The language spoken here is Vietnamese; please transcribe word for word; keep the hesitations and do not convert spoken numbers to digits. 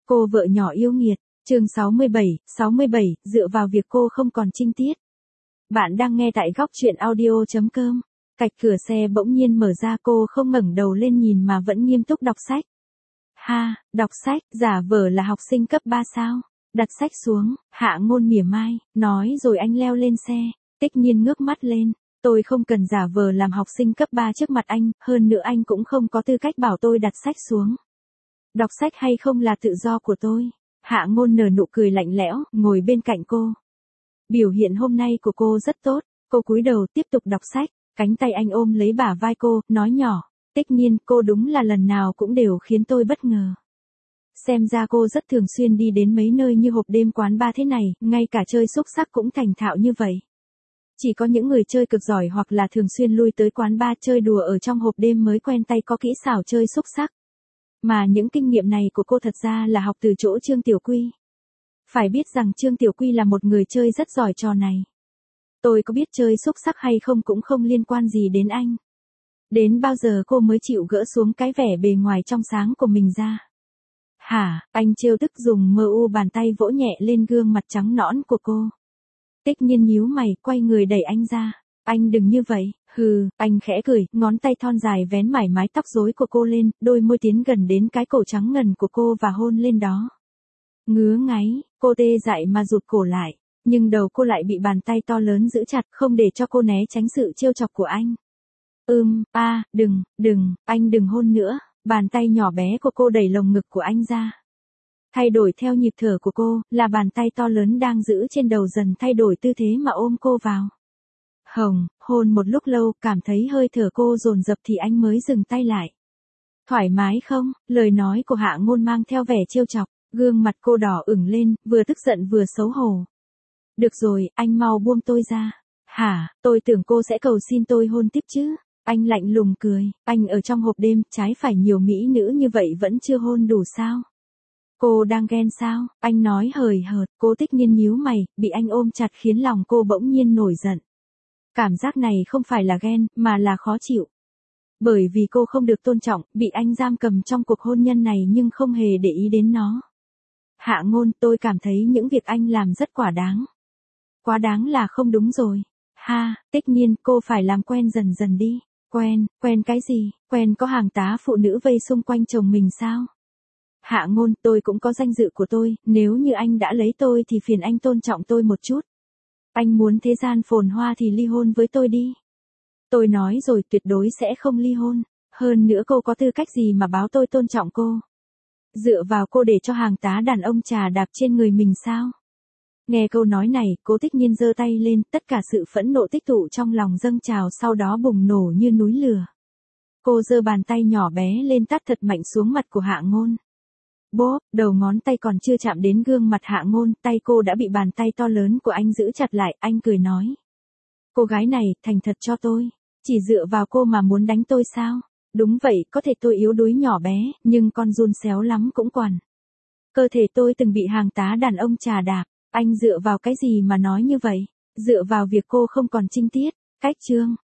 Cô vợ nhỏ yêu nghiệt, chương sáu mươi bảy, sáu mươi bảy, dựa vào việc cô không còn trinh tiết. Bạn đang nghe tại góc truyện audio.com. Cạch cửa xe bỗng nhiên mở ra, cô không ngẩng đầu lên nhìn mà vẫn nghiêm túc đọc sách. Ha, đọc sách, giả vờ là học sinh cấp ba sao? Đặt sách xuống, Hạ Ngôn mỉa mai, nói rồi anh leo lên xe. Tích Nhiên ngước mắt lên, tôi không cần giả vờ làm học sinh cấp ba trước mặt anh, hơn nữa anh cũng không có tư cách bảo tôi đặt sách xuống. Đọc sách hay không là tự do của tôi. Hạ Ngôn nở nụ cười lạnh lẽo, ngồi bên cạnh cô. Biểu hiện hôm nay của cô rất tốt, cô cúi đầu tiếp tục đọc sách, cánh tay anh ôm lấy bả vai cô, nói nhỏ, Tích Nhiên, cô đúng là lần nào cũng đều khiến tôi bất ngờ. Xem ra cô rất thường xuyên đi đến mấy nơi như hộp đêm quán bar thế này, ngay cả chơi xúc xắc cũng thành thạo như vậy. Chỉ có những người chơi cực giỏi hoặc là thường xuyên lui tới quán bar chơi đùa ở trong hộp đêm mới quen tay có kỹ xảo chơi xúc xắc. Mà những kinh nghiệm này của cô thật ra là học từ chỗ Trương Tiểu Quy. Phải biết rằng Trương Tiểu Quy là một người chơi rất giỏi trò này. Tôi có biết chơi xúc xắc hay không cũng không liên quan gì đến anh. Đến bao giờ cô mới chịu gỡ xuống cái vẻ bề ngoài trong sáng của mình ra? Hả, anh trêu tức dùng mờ u bàn tay vỗ nhẹ lên gương mặt trắng nõn của cô. Tích Nhiên nhíu mày, quay người đẩy anh ra. Anh đừng như vậy, hừ, anh khẽ cười, ngón tay thon dài vén mải mái tóc rối của cô lên, đôi môi tiến gần đến cái cổ trắng ngần của cô và hôn lên đó. Ngứa ngáy, cô tê dại mà rụt cổ lại, nhưng đầu cô lại bị bàn tay to lớn giữ chặt, không để cho cô né tránh sự trêu chọc của anh. Ừm, a, à, đừng, đừng, anh đừng hôn nữa, bàn tay nhỏ bé của cô đẩy lồng ngực của anh ra. Thay đổi theo nhịp thở của cô, là bàn tay to lớn đang giữ trên đầu dần thay đổi tư thế mà ôm cô vào. Hồng, hôn một lúc lâu, cảm thấy hơi thở cô dồn dập thì anh mới dừng tay lại. Thoải mái không? Lời nói của Hạ Ngôn mang theo vẻ trêu chọc, gương mặt cô đỏ ửng lên, vừa tức giận vừa xấu hổ. Được rồi, anh mau buông tôi ra. Hả, tôi tưởng cô sẽ cầu xin tôi hôn tiếp chứ. Anh lạnh lùng cười, anh ở trong hộp đêm, trái phải nhiều mỹ nữ như vậy vẫn chưa hôn đủ sao? Cô đang ghen sao? Anh nói hời hợt, cô Tích Nhiên nhíu mày, bị anh ôm chặt khiến lòng cô bỗng nhiên nổi giận. Cảm giác này không phải là ghen, mà là khó chịu. Bởi vì cô không được tôn trọng, bị anh giam cầm trong cuộc hôn nhân này nhưng không hề để ý đến nó. Hạ Ngôn, tôi cảm thấy những việc anh làm rất quá đáng. Quá đáng là không đúng rồi. Ha, Tích Nhiên, cô phải làm quen dần dần đi. Quen, quen cái gì? Quen có hàng tá phụ nữ vây xung quanh chồng mình sao? Hạ Ngôn, tôi cũng có danh dự của tôi, nếu như anh đã lấy tôi thì phiền anh tôn trọng tôi một chút. Anh muốn thế gian phồn hoa thì ly hôn với tôi đi. Tôi nói rồi, tuyệt đối sẽ không ly hôn. Hơn nữa cô có tư cách gì mà báo tôi tôn trọng cô? Dựa vào cô để cho hàng tá đàn ông trà đạp trên người mình sao? Nghe câu nói này, Cố Tích Nhiên giơ tay lên, tất cả sự phẫn nộ tích tụ trong lòng dâng trào sau đó bùng nổ như núi lửa. Cô giơ bàn tay nhỏ bé lên tát thật mạnh xuống mặt của Hạ Ngôn. Bốp, đầu ngón tay còn chưa chạm đến gương mặt Hạ Ngôn, tay cô đã bị bàn tay to lớn của anh giữ chặt lại, anh cười nói. Cô gái này, thành thật cho tôi, chỉ dựa vào cô mà muốn đánh tôi sao? Đúng vậy, có thể tôi yếu đuối nhỏ bé, nhưng con giun xéo lắm cũng còn. Cơ thể tôi từng bị hàng tá đàn ông trà đạp, anh dựa vào cái gì mà nói như vậy? Dựa vào việc cô không còn trinh tiết, cách chương.